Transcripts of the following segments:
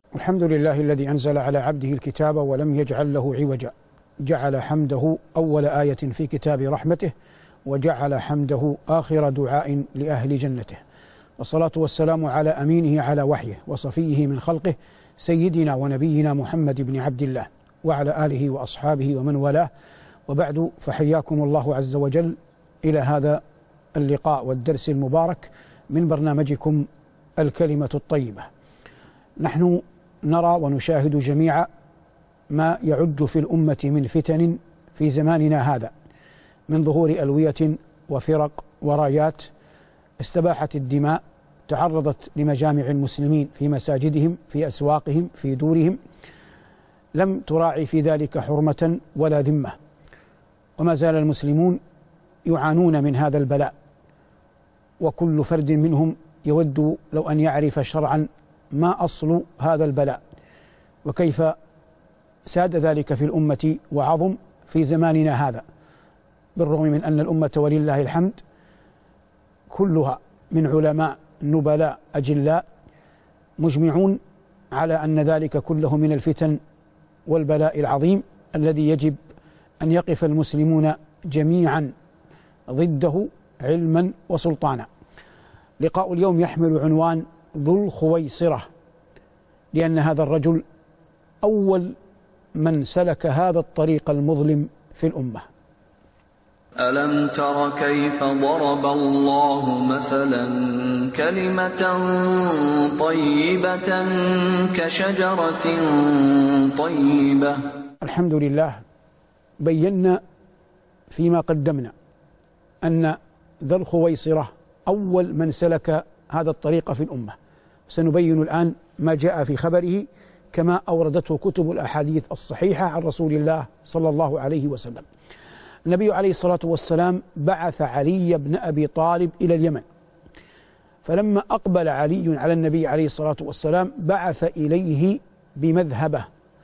الحمد لله الذي أنزل على عبده الكتاب ولم يجعل له عوجا، جعل حمده أول آية في كتاب رحمته، وجعل حمده آخر دعاء لأهل جنته، والصلاة والسلام على أمينه على وحيه وصفيه من خلقه سيدنا ونبينا محمد بن عبد الله وعلى آله وأصحابه ومن والاه، وبعد، فحياكم الله عز وجل إلى هذا اللقاء والدرس المبارك من برنامجكم الكلمة الطيبة. نحن نرى ونشاهد جميعا ما يعج في الأمة من فتن في زماننا هذا، من ظهور ألوية وفرق ورايات استباحت الدماء، تعرضت لمجامع المسلمين في مساجدهم، في أسواقهم، في دورهم، لم تراعي في ذلك حرمة ولا ذمة، وما زال المسلمون يعانون من هذا البلاء، وكل فرد منهم يود لو أن يعرف شرعا ما أصل هذا البلاء، وكيف ساد ذلك في الأمة وعظم في زماننا هذا، بالرغم من أن الأمة ولله الحمد كلها من علماء نبلاء أجلاء مجمعون على أن ذلك كله من الفتن والبلاء العظيم الذي يجب أن يقف المسلمون جميعا ضده علما وسلطانا. لقاء اليوم يحمل عنوان ذو الخويصرة، لأن هذا الرجل أول من سلك هذا الطريق المظلم في الأمة. ألم تر كيف ضرب الله مثلا كلمة طيبة كشجرة طيبة. الحمد لله، بينا فيما قدمنا أن ذا الخويصرة أول من سلك هذا الطريق في الأمة. سنبين الآن ما جاء في خبره كما أوردته كتب الأحاديث الصحيحة عن رسول الله صلى الله عليه وسلم. النبي عليه الصلاة والسلام بعث علي بن أبي طالب إلى اليمن، فلما أقبل علي على النبي عليه الصلاة والسلام بعث إليه بمذهبه،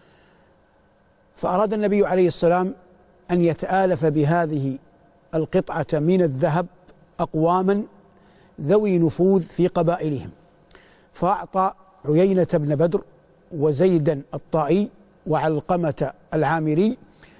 فأراد النبي عليه السلام أن يتآلف بهذه القطعة من الذهب أقواما ذوي نفوذ في قبائلهم، فأعطى عيينة بن بدر وزيدا الطائي وعلقمة العامري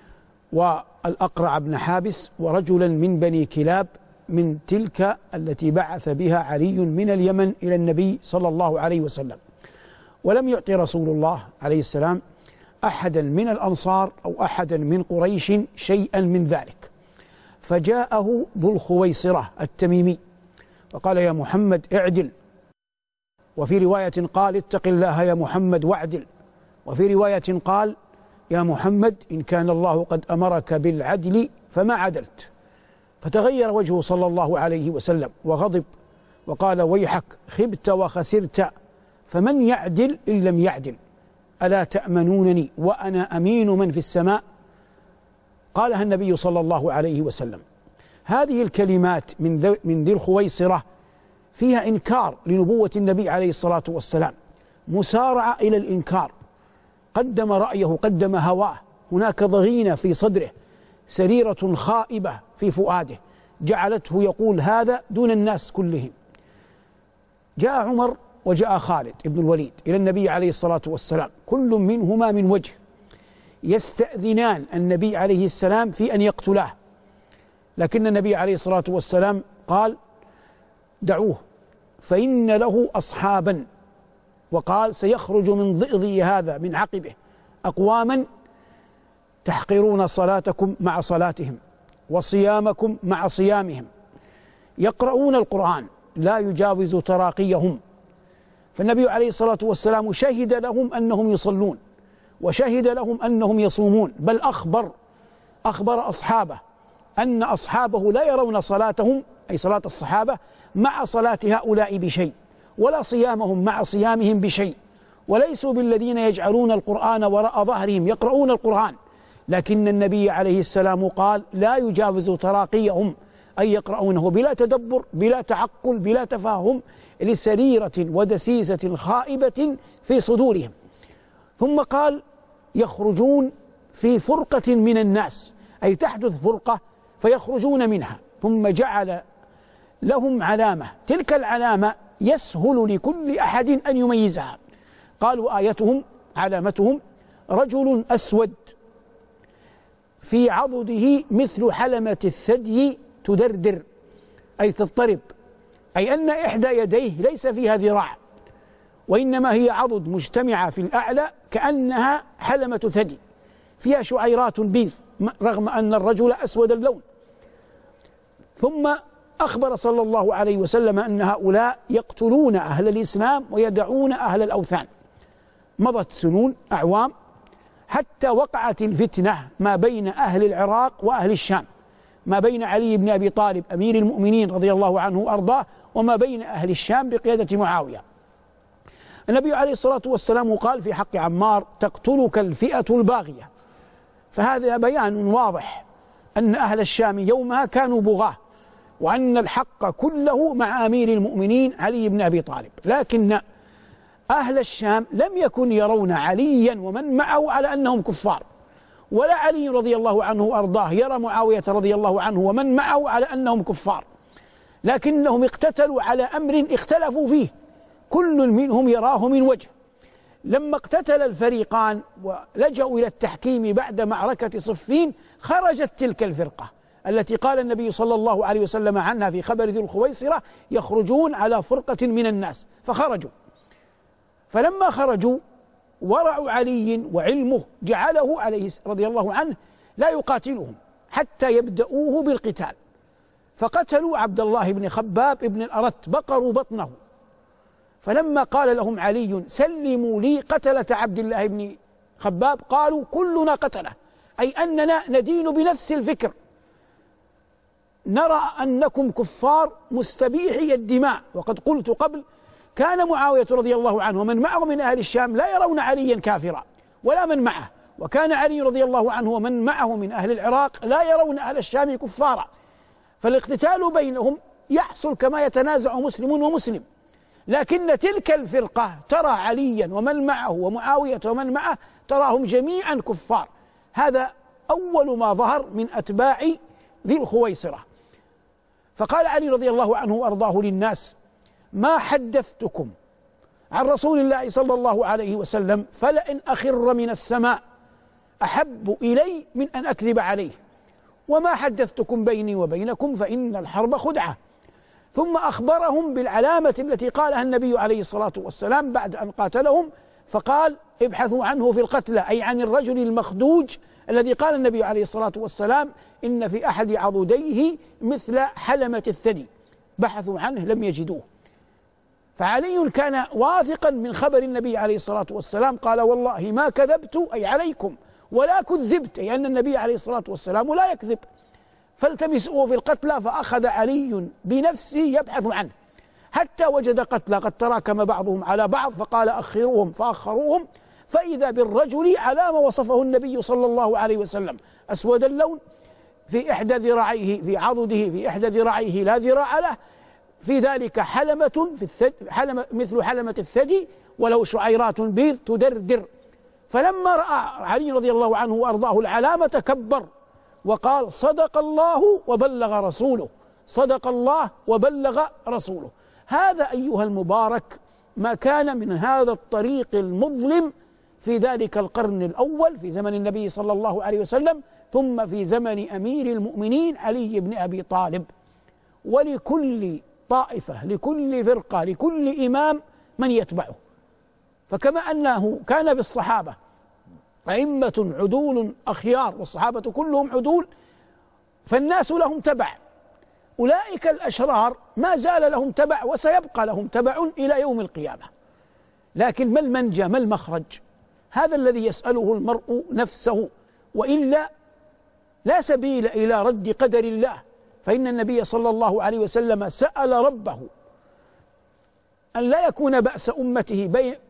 والأقرع بن حابس ورجلا من بني كلاب من تلك التي بعث بها علي من اليمن إلى النبي صلى الله عليه وسلم. ولم يعطي رسول الله عليه السلام أحدا من الأنصار أو أحدا من قريش شيئا من ذلك، فجاءه ذو الخويصرة التميمي فقال: يا محمد اعدل، وفي رواية قال: اتق الله يا محمد واعدل، وفي رواية قال: يا محمد إن كان الله قد أمرك بالعدل فما عدلت. فتغير وجهه صلى الله عليه وسلم وغضب وقال: ويحك خبت وخسرت، فمن يعدل إن لم يعدل؟ ألا تأمنونني وأنا أمين من في السماء؟ قالها النبي صلى الله عليه وسلم. هذه الكلمات من ذي الخويصرة فيها إنكار لنبوة النبي عليه الصلاة والسلام، مسارعة إلى الإنكار، قدم رأيه، قدم هواه، هناك ضغينة في صدره، سريرة خائبة في فؤاده جعلته يقول هذا دون الناس كلهم. جاء عمر وجاء خالد ابن الوليد إلى النبي عليه الصلاة والسلام، كل منهما من وجه، يستأذنان النبي عليه السلام في أن يقتلاه، لكن النبي عليه الصلاة والسلام قال: دعوه فإن له أصحابا، وقال: سيخرج من ضئضي هذا من عقبه أقواما تحقرون صلاتكم مع صلاتهم وصيامكم مع صيامهم، يقرؤون القرآن لا يجاوز تراقيهم. فالنبي عليه الصلاة والسلام شهد لهم أنهم يصلون، وشهد لهم أنهم يصومون، بل أخبر أصحابه أن أصحابه لا يرون صلاتهم، أي صلاة الصحابة، مع صلاة هؤلاء بشيء، ولا صيامهم مع صيامهم بشيء، وليسوا بالذين يجعلون القرآن وراء ظهرهم يقرؤون القرآن، لكن النبي عليه السلام قال: لا يجاوز تراقيهم، أي يقرؤونه بلا تدبر، بلا تعقل، بلا تفاهم، لسريرة ودسيسة خائبة في صدورهم. ثم قال: يخرجون في فرقة من الناس، أي تحدث فرقة فيخرجون منها. ثم جعل لهم علامة، تلك العلامة يسهل لكل أحد أن يميزها، قالوا آيتهم علامتهم رجل أسود في عضده مثل حلمة الثدي تدردر، أي تضطرب، أي أن إحدى يديه ليس فيها ذراع وإنما هي عضد مجتمعة في الأعلى كأنها حلمة ثدي فيها شعيرات بيض رغم أن الرجل أسود اللون. ثم أخبر صلى الله عليه وسلم أن هؤلاء يقتلون أهل الإسلام ويدعون أهل الأوثان. مضت سنون أعوام حتى وقعت الفتنة ما بين أهل العراق وأهل الشام، ما بين علي بن أبي طالب أمير المؤمنين رضي الله عنه وأرضاه وما بين أهل الشام بقيادة معاوية. النبي عليه الصلاة والسلام قال في حق عمار: تقتلك الفئة الباغية. فهذا بيان واضح أن أهل الشام يومها كانوا بغاة، وأن الحق كله مع أمير المؤمنين علي بن أبي طالب. لكن أهل الشام لم يكن يرون عليا ومن معه على أنهم كفار، ولا علي رضي الله عنه وأرضاه يرى معاوية رضي الله عنه ومن معه على أنهم كفار، لكنهم اقتتلوا على أمر اختلفوا فيه كل منهم يراه من وجه. لما اقتتل الفريقان ولجأوا إلى التحكيم بعد معركة صفين خرجت تلك الفرقة التي قال النبي صلى الله عليه وسلم عنها في خبر ذي الخويصرة: يخرجون على فرقة من الناس. فخرجوا، فلما خرجوا ورع علي وعلمه جعله عليه رضي الله عنه لا يقاتلهم حتى يبدأوه بالقتال، فقتلوا عبد الله بن خباب بن الأرت، بقروا بطنه. فلما قال لهم علي: سلموا لي قتلة عبد الله بن خباب، قالوا: كلنا قتله، أي أننا ندين بنفس الفكر، نرى أنكم كفار مستبيحي الدماء. وقد قلت قبل: كان معاوية رضي الله عنه ومن معه من أهل الشام لا يرون عليا كافرا ولا من معه، وكان علي رضي الله عنه ومن معه من أهل العراق لا يرون أهل الشام كفارا، فالاقتتال بينهم يحصل كما يتنازع مسلم ومسلم. لكن تلك الفرقة ترى عليا ومن معه ومعاوية ومن معه تراهم جميعا كفار. هذا أول ما ظهر من أتباع ذي الخويصرة. فقال علي رضي الله عنه وأرضاه للناس: ما حدثتكم عن رسول الله صلى الله عليه وسلم فلئن أخر من السماء أحب إلي من أن أكذب عليه، وما حدثتكم بيني وبينكم فإن الحرب خدعة. ثم أخبرهم بالعلامة التي قالها النبي عليه الصلاة والسلام بعد أن قاتلهم، فقال: ابحثوا عنه في القتلى، أي عن الرجل المخدوج الذي قال النبي عليه الصلاة والسلام: إن في أحد عضديه مثل حلمة الثدي. بحثوا عنه لم يجدوه. فعلي كان واثقا من خبر النبي عليه الصلاة والسلام، قال: والله ما كذبت أي عليكم ولا كذبت، أي أن النبي عليه الصلاة والسلام لا يكذب، فالتمسوه في القتلى. فأخذ علي بنفسه يبحث عنه حتى وجد قتلى قد تراكم بعضهم على بعض، فقال: أخروهم، فأخروهم، فإذا بالرجل على ما وصفه النبي صلى الله عليه وسلم: أسود اللون، في إحدى ذراعيه، في عضده في إحدى ذراعيه لا ذراع له، في ذلك حلمة في الثدي، حلمة مثل حلمة الثدي، وله شعيرات بيض تدردر. فلما رأى علي رضي الله عنه وأرضاه العلامة كبر وقال: صدق الله وبلغ رسوله، صدق الله وبلغ رسوله. هذا أيها المبارك ما كان من هذا الطريق المظلم في ذلك القرن الأول في زمن النبي صلى الله عليه وسلم، ثم في زمن أمير المؤمنين علي بن أبي طالب. ولكل طائفة، لكل فرقة، لكل إمام من يتبعه. فكما أنه كان بالصحابة أئمة عدول أخيار، والصحابة كلهم عدول، فالناس لهم تبع. أولئك الأشرار ما زال لهم تبع وسيبقى لهم تبع إلى يوم القيامة. لكن ما المنجى، ما المخرج؟ هذا الذي يسأله المرء نفسه، وإلا لا سبيل إلى رد قدر الله. فإن النبي صلى الله عليه وسلم سأل ربه أن لا يكون بأس أمته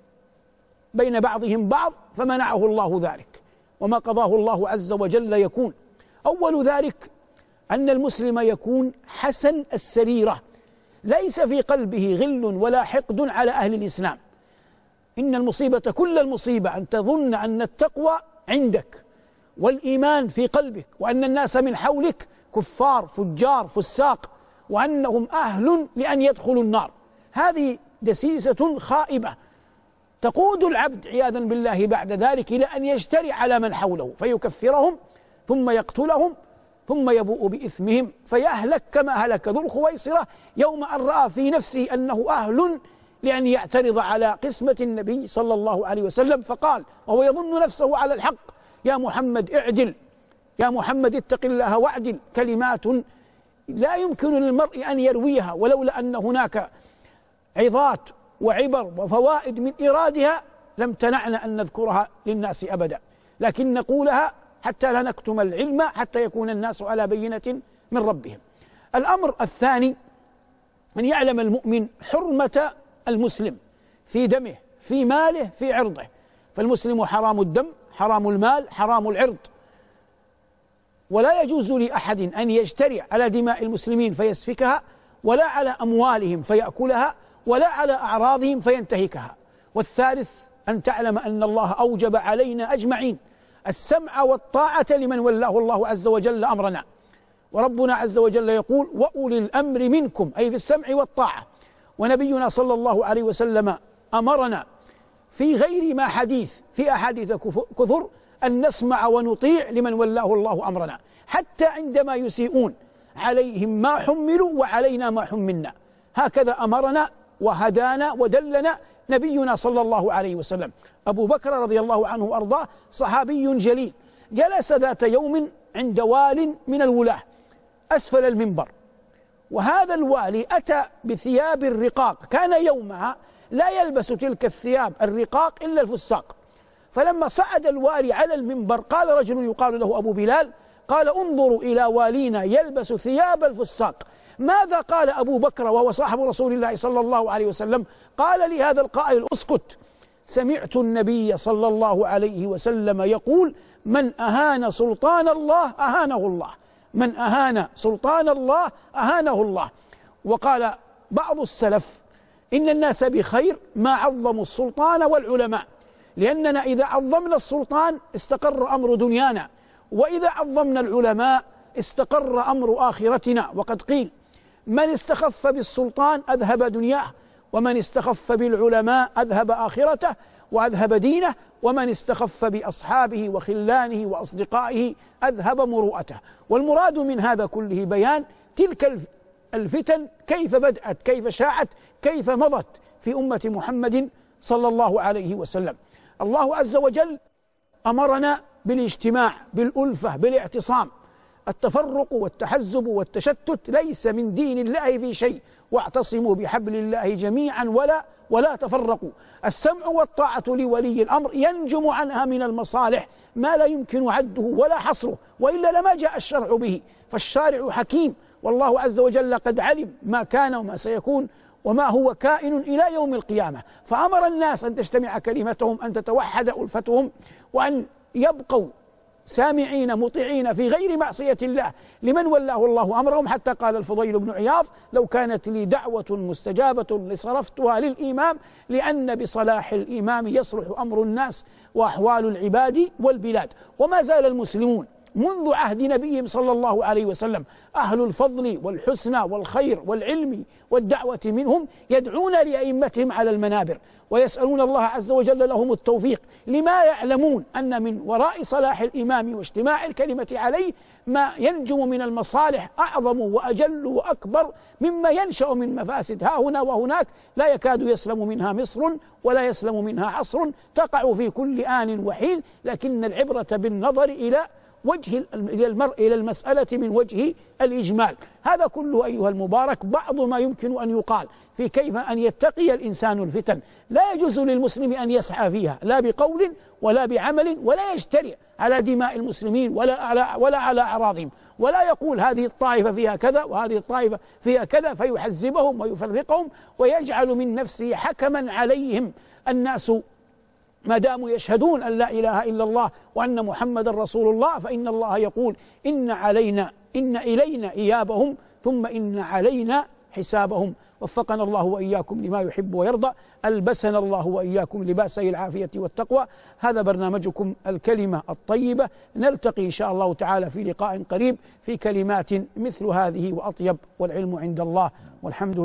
بين بعضهم بعض، فمنعه الله ذلك، وما قضاه الله عز وجل يكون. أول ذلك أن المسلم يكون حسن السريرة، ليس في قلبه غل ولا حقد على أهل الإسلام. إن المصيبة كل المصيبة أن تظن أن التقوى عندك والإيمان في قلبك، وأن الناس من حولك كفار فجار فساق، وأنهم أهل لأن يدخلوا النار. هذه دسيسة خائبة تقود العبد عياذا بالله بعد ذلك إلى أن يجترئ على من حوله فيكفرهم ثم يقتلهم ثم يبوء بإثمهم فيهلك كما هلك ذو الخويصرة يوم أن رأى في نفسه أنه أهل لأن يعترض على قسمة النبي صلى الله عليه وسلم، فقال وهو يظن نفسه على الحق: يا محمد اعدل، يا محمد اتق الله واعدل. كلمات لا يمكن للمرء أن يرويها، ولولا أن هناك عظات وعبر وفوائد من إيرادها لم تنعنا أن نذكرها للناس أبدا، لكن نقولها حتى لا نكتم العلم، حتى يكون الناس على بينة من ربهم. الأمر الثاني أن يعلم المؤمن حرمة المسلم في دمه، في ماله، في عرضه. فالمسلم حرام الدم، حرام المال، حرام العرض، ولا يجوز لأحد أن يجترئ على دماء المسلمين فيسفكها، ولا على أموالهم فيأكلها، ولا على أعراضهم فينتهكها. والثالث أن تعلم أن الله أوجب علينا أجمعين السمع والطاعة لمن ولاه الله عز وجل أمرنا، وربنا عز وجل يقول: وأولي الأمر منكم، أي في السمع والطاعة. ونبينا صلى الله عليه وسلم أمرنا في غير ما حديث، في أحاديث كثر، أن نسمع ونطيع لمن ولاه الله أمرنا، حتى عندما يسيئون عليهم ما حملوا وعلينا ما حملنا. هكذا أمرنا وهدانا ودلنا نبينا صلى الله عليه وسلم. أبو بكر رضي الله عنه وأرضاه صحابي جليل، جلس ذات يوم عند وال من الولاة أسفل المنبر، وهذا الوالي أتى بثياب الرقاق، كان يومها لا يلبس تلك الثياب الرقاق إلا الفساق. فلما صعد الوالي على المنبر قال رجل يقال له أبو بلال، قال: انظروا إلى والينا يلبس ثياب الفساق. ماذا قال أبو بكر وهو صاحب رسول الله صلى الله عليه وسلم؟ قال لهذا القائل: اسكت، سمعت النبي صلى الله عليه وسلم يقول: من أهان سلطان الله أهانه الله، من أهان سلطان الله أهانه الله. وقال بعض السلف: إن الناس بخير ما عظموا السلطان والعلماء، لأننا إذا عظمنا السلطان استقر أمر دنيانا، وإذا عظمنا العلماء استقر أمر آخرتنا. وقد قيل: من استخف بالسلطان أذهب دنياه، ومن استخف بالعلماء أذهب آخرته وأذهب دينه، ومن استخف بأصحابه وخلانه وأصدقائه أذهب مروءته. والمراد من هذا كله بيان تلك الفتن كيف بدأت، كيف شاعت، كيف مضت في أمة محمد صلى الله عليه وسلم. الله عز وجل أمرنا بالاجتماع، بالألفة، بالاعتصام. التفرق والتحزب والتشتت ليس من دين الله في شيء، واعتصموا بحبل الله جميعا ولا تفرقوا. السمع والطاعة لولي الأمر ينجم عنها من المصالح ما لا يمكن عده ولا حصره، وإلا لما جاء الشرع به. فالشارع حكيم، والله عز وجل قد علم ما كان وما سيكون وما هو كائن إلى يوم القيامة، فأمر الناس أن تجتمع كلمتهم، أن تتوحد ألفتهم، وأن يبقوا سامعين مطيعين في غير معصية الله لمن ولاه الله أمرهم. حتى قال الفضيل بن عياض: لو كانت لي دعوة مستجابة لصرفتها للإمام، لأن بصلاح الإمام يصلح أمر الناس وأحوال العباد والبلاد. وما زال المسلمون منذ عهد نبيهم صلى الله عليه وسلم أهل الفضل والحسنى والخير والعلم والدعوة منهم يدعون لأئمتهم على المنابر، ويسألون الله عز وجل لهم التوفيق، لما يعلمون أن من وراء صلاح الإمام واجتماع الكلمة عليه ما ينجم من المصالح أعظم وأجل وأكبر مما ينشأ من مفاسد ها هنا وهناك لا يكاد يسلم منها مصر ولا يسلم منها عصر، تقع في كل آن وحين. لكن العبرة بالنظر إلى المرء إلى المسألة من وجه الإجمال. هذا كله أيها المبارك بعض ما يمكن أن يقال في كيف أن يتقي الإنسان الفتن. لا يجوز للمسلم أن يسعى فيها لا بقول ولا بعمل، ولا يجترئ على دماء المسلمين ولا على أعراضهم، ولا يقول هذه الطائفة فيها كذا وهذه الطائفة فيها كذا فيحزبهم ويفرقهم ويجعل من نفسه حكما عليهم. الناس ما داموا يشهدون أن لا إله إلا الله وأن محمد رسول الله، فإن الله يقول: إن إلينا إيابهم ثم إن علينا حسابهم. وفقنا الله وإياكم لما يحب ويرضى، ألبسنا الله وإياكم لباسي العافية والتقوى. هذا برنامجكم الكلمة الطيبة، نلتقي إن شاء الله تعالى في لقاء قريب في كلمات مثل هذه وأطيب، والعلم عند الله، والحمد لله.